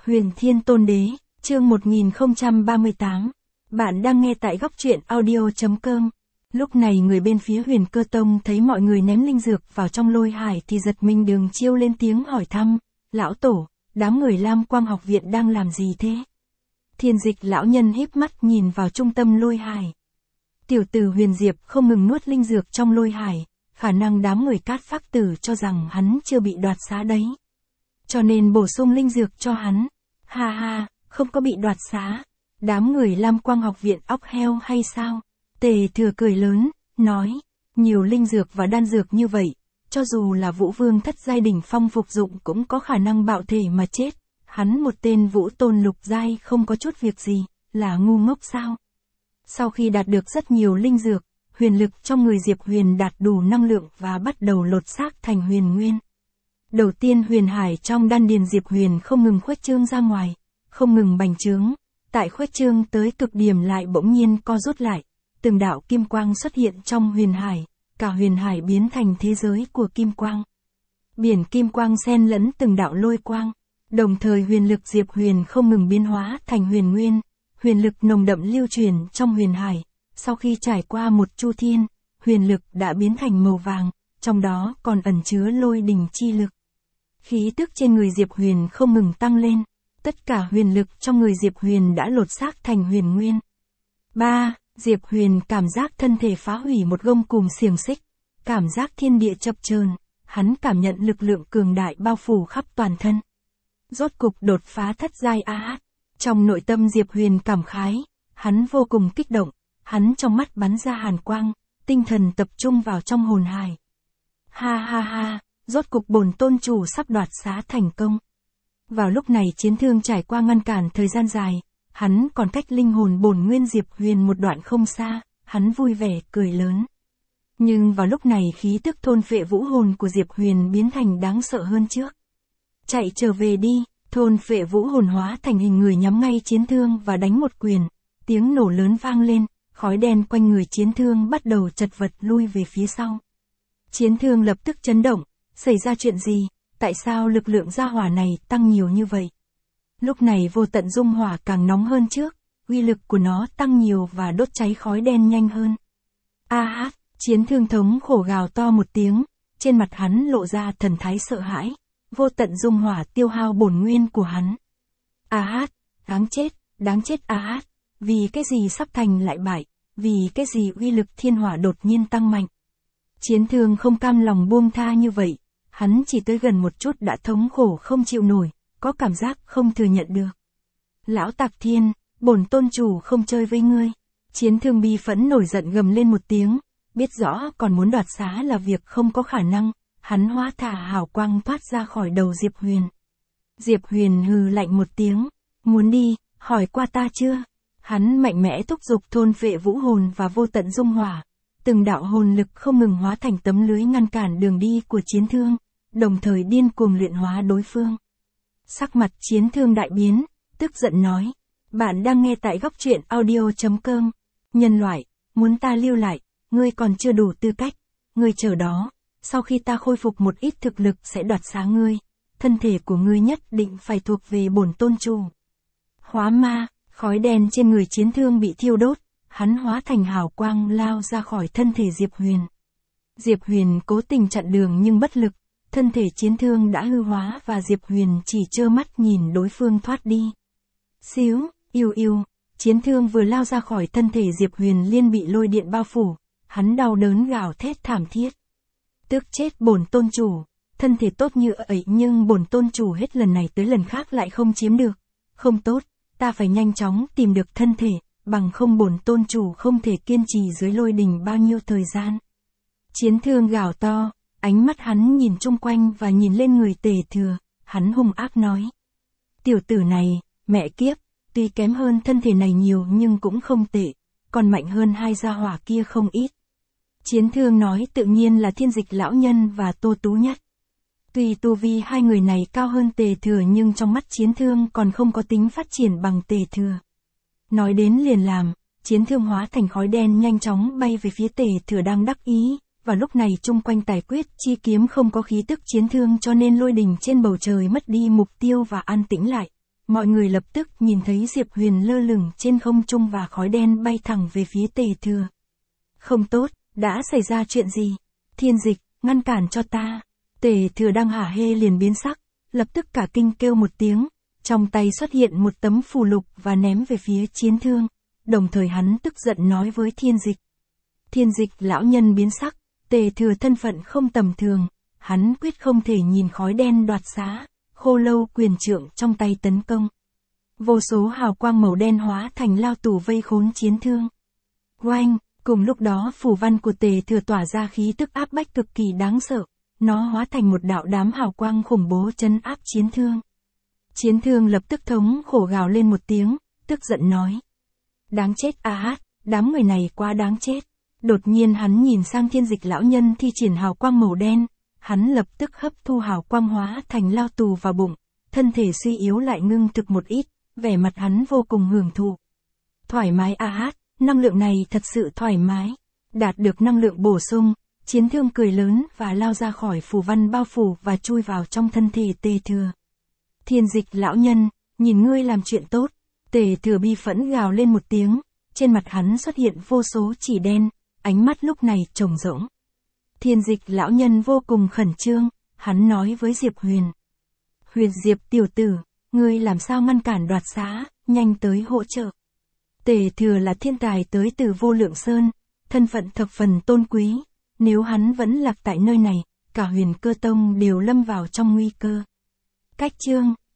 Huyền Thiên Tôn Đế, chương 1038. Bạn đang nghe tại góc truyện audio.com. Lúc này người bên phía Huyền Cơ Tông thấy mọi người ném linh dược vào trong lôi hải thì giật mình, Đường Chiêu lên tiếng hỏi thăm, lão tổ, đám người Lam Quang học viện đang làm gì thế? Thiên Dịch lão nhân híp mắt nhìn vào trung tâm lôi hải. Tiểu tử Huyền Diệp không ngừng nuốt linh dược trong lôi hải, khả năng đám người Cát Phác Tử cho rằng hắn chưa bị đoạt xá đấy. Cho nên bổ sung linh dược cho hắn. Ha ha, không có bị đoạt xá. Đám người Lam Quang học viện óc heo hay sao? Tề Thừa cười lớn, nói, nhiều linh dược và đan dược như vậy, cho dù là Vũ Vương thất giai đỉnh phong phục dụng cũng có khả năng bạo thể mà chết. Hắn một tên Vũ Tôn lục giai không có chút việc gì, là ngu ngốc sao? Sau khi đạt được rất nhiều linh dược, huyền lực trong người Diệp Huyền đạt đủ năng lượng và bắt đầu lột xác thành huyền nguyên. Đầu tiên huyền hải trong đan điền Diệp Huyền không ngừng khuếch trương ra ngoài, không ngừng bành trướng, tại khuếch trương tới cực điểm lại bỗng nhiên co rút lại, từng đạo kim quang xuất hiện trong huyền hải, cả huyền hải biến thành thế giới của kim quang. Biển kim quang xen lẫn từng đạo lôi quang, đồng thời huyền lực Diệp Huyền không ngừng biến hóa thành huyền nguyên, huyền lực nồng đậm lưu truyền trong huyền hải, sau khi trải qua một chu thiên, huyền lực đã biến thành màu vàng, trong đó còn ẩn chứa lôi đình chi lực. Khí tức trên người Diệp Huyền không ngừng tăng lên, tất cả huyền lực trong người Diệp Huyền đã lột xác thành huyền nguyên. 3. Diệp Huyền cảm giác thân thể phá hủy một gông cùm xiềng xích, cảm giác thiên địa chập chờn, hắn cảm nhận lực lượng cường đại bao phủ khắp toàn thân. Rốt cục đột phá thất giai AH. Trong nội tâm Diệp Huyền cảm khái, hắn vô cùng kích động, hắn trong mắt bắn ra hàn quang, tinh thần tập trung vào trong hồn hải. Ha ha ha, rốt cục bổn tôn chủ sắp đoạt xá thành công. Vào lúc này Chiến Thương trải qua ngăn cản thời gian dài, hắn còn cách linh hồn bổn nguyên Diệp Huyền một đoạn không xa, hắn vui vẻ cười lớn. Nhưng vào lúc này khí tức thôn phệ vũ hồn của Diệp Huyền biến thành đáng sợ hơn trước. Chạy trở về đi, thôn phệ vũ hồn hóa thành hình người nhắm ngay Chiến Thương và đánh một quyền, tiếng nổ lớn vang lên, khói đen quanh người Chiến Thương bắt đầu chật vật lui về phía sau. Chiến Thương lập tức chấn động, xảy ra chuyện gì, tại sao lực lượng gia hỏa này tăng nhiều như vậy? Lúc này vô tận dung hỏa càng nóng hơn trước, uy lực của nó tăng nhiều và đốt cháy khói đen nhanh hơn. Ah, Chiến Thương thống khổ gào to một tiếng, trên mặt hắn lộ ra thần thái sợ hãi, vô tận dung hỏa tiêu hao bổn nguyên của hắn. Ah, đáng chết Ah, vì cái gì sắp thành lại bại, vì cái gì uy lực thiên hỏa đột nhiên tăng mạnh. Chiến Thương không cam lòng buông tha như vậy, hắn chỉ tới gần một chút đã thống khổ không chịu nổi, có cảm giác không thừa nhận được. Lão Tạc Thiên, bổn tôn chủ không chơi với ngươi. Chiến Thương bi phẫn nổi giận gầm lên một tiếng, biết rõ còn muốn đoạt xá là việc không có khả năng, hắn hóa thả hào quang thoát ra khỏi đầu Diệp Huyền. Diệp Huyền hừ lạnh một tiếng, muốn đi, hỏi qua ta chưa? Hắn mạnh mẽ thúc giục thôn phệ vũ hồn và vô tận dung hỏa. Từng đạo hồn lực không ngừng hóa thành tấm lưới ngăn cản đường đi của Chiến Thương, đồng thời điên cuồng luyện hóa đối phương. Sắc mặt Chiến Thương đại biến, tức giận nói, bạn đang nghe tại góc truyện audio.com. Nhân loại, muốn ta lưu lại, ngươi còn chưa đủ tư cách, ngươi chờ đó, sau khi ta khôi phục một ít thực lực sẽ đoạt xá ngươi, thân thể của ngươi nhất định phải thuộc về bổn tôn chủ. Hóa ma, khói đen trên người Chiến Thương bị thiêu đốt. Hắn hóa thành hào quang lao ra khỏi thân thể Diệp Huyền. Diệp Huyền cố tình chặn đường nhưng bất lực, thân thể Chiến Thương đã hư hóa và Diệp Huyền chỉ trơ mắt nhìn đối phương thoát đi. Xíu, yêu, Chiến Thương vừa lao ra khỏi thân thể Diệp Huyền liền bị lôi điện bao phủ, hắn đau đớn gào thét thảm thiết. Tức chết bổn tôn chủ, thân thể tốt như ấy nhưng bổn tôn chủ hết lần này tới lần khác lại không chiếm được. Không tốt, ta phải nhanh chóng tìm được thân thể. Bằng không bổn tôn chủ không thể kiên trì dưới lôi đình bao nhiêu thời gian. Chiến Thương gào to, ánh mắt hắn nhìn chung quanh và nhìn lên người Tề Thừa, hắn hung ác nói. Tiểu tử này, mẹ kiếp, tuy kém hơn thân thể này nhiều nhưng cũng không tệ, còn mạnh hơn hai gia hỏa kia không ít. Chiến Thương nói tự nhiên là Thiên Dịch lão nhân và Tô Tú Nhất. Tuy tu vi hai người này cao hơn Tề Thừa nhưng trong mắt Chiến Thương còn không có tính phát triển bằng Tề Thừa. Nói đến liền làm, Chiến Thương hóa thành khói đen nhanh chóng bay về phía Tề Thừa đang đắc ý, và lúc này chung quanh tài quyết chi kiếm không có khí tức Chiến Thương cho nên lôi đình trên bầu trời mất đi mục tiêu và an tĩnh lại. Mọi người lập tức nhìn thấy Diệp Huyền lơ lửng trên không trung và khói đen bay thẳng về phía Tề Thừa. Không tốt, đã xảy ra chuyện gì? Thiên Dịch, ngăn cản cho ta. Tề Thừa đang hả hê liền biến sắc, lập tức cả kinh kêu một tiếng, trong tay xuất hiện một tấm phù lục và ném về phía Chiến Thương, đồng thời hắn tức giận nói với Thiên Dịch. Thiên Dịch lão nhân biến sắc, Tề Thừa thân phận không tầm thường, hắn quyết không thể nhìn khói đen đoạt xá, Khô Lâu quyền trượng trong tay tấn công. Vô số hào quang màu đen hóa thành lao tù vây khốn Chiến Thương. Oanh, cùng lúc đó phù văn của Tề Thừa tỏa ra khí tức áp bách cực kỳ đáng sợ, nó hóa thành một đạo đám hào quang khủng bố trấn áp Chiến Thương. Chiến Thương lập tức thống khổ gào lên một tiếng, tức giận nói. Đáng chết a hát, đám người này quá đáng chết. Đột nhiên hắn nhìn sang Thiên Dịch lão nhân thi triển hào quang màu đen, hắn lập tức hấp thu hào quang hóa thành lao tù vào bụng, thân thể suy yếu lại ngưng thực một ít, vẻ mặt hắn vô cùng hưởng thụ. Thoải mái a hát, năng lượng này thật sự thoải mái. Đạt được năng lượng bổ sung, Chiến Thương cười lớn và lao ra khỏi phù văn bao phủ và chui vào trong thân thể Tề Thừa. Thiên Dịch lão nhân, nhìn ngươi làm chuyện tốt. Tề Thừa bi phẫn gào lên một tiếng, trên mặt hắn xuất hiện vô số chỉ đen, ánh mắt lúc này trống rỗng. Thiên Dịch lão nhân vô cùng khẩn trương, hắn nói với Diệp Huyền. Huyền Diệp tiểu tử, ngươi làm sao ngăn cản đoạt xá, nhanh tới hỗ trợ. Tề Thừa là thiên tài tới từ Vô Lượng Sơn, thân phận thập phần tôn quý, nếu hắn vẫn lạc tại nơi này, cả Huyền Cơ Tông đều lâm vào trong nguy cơ. Cách chương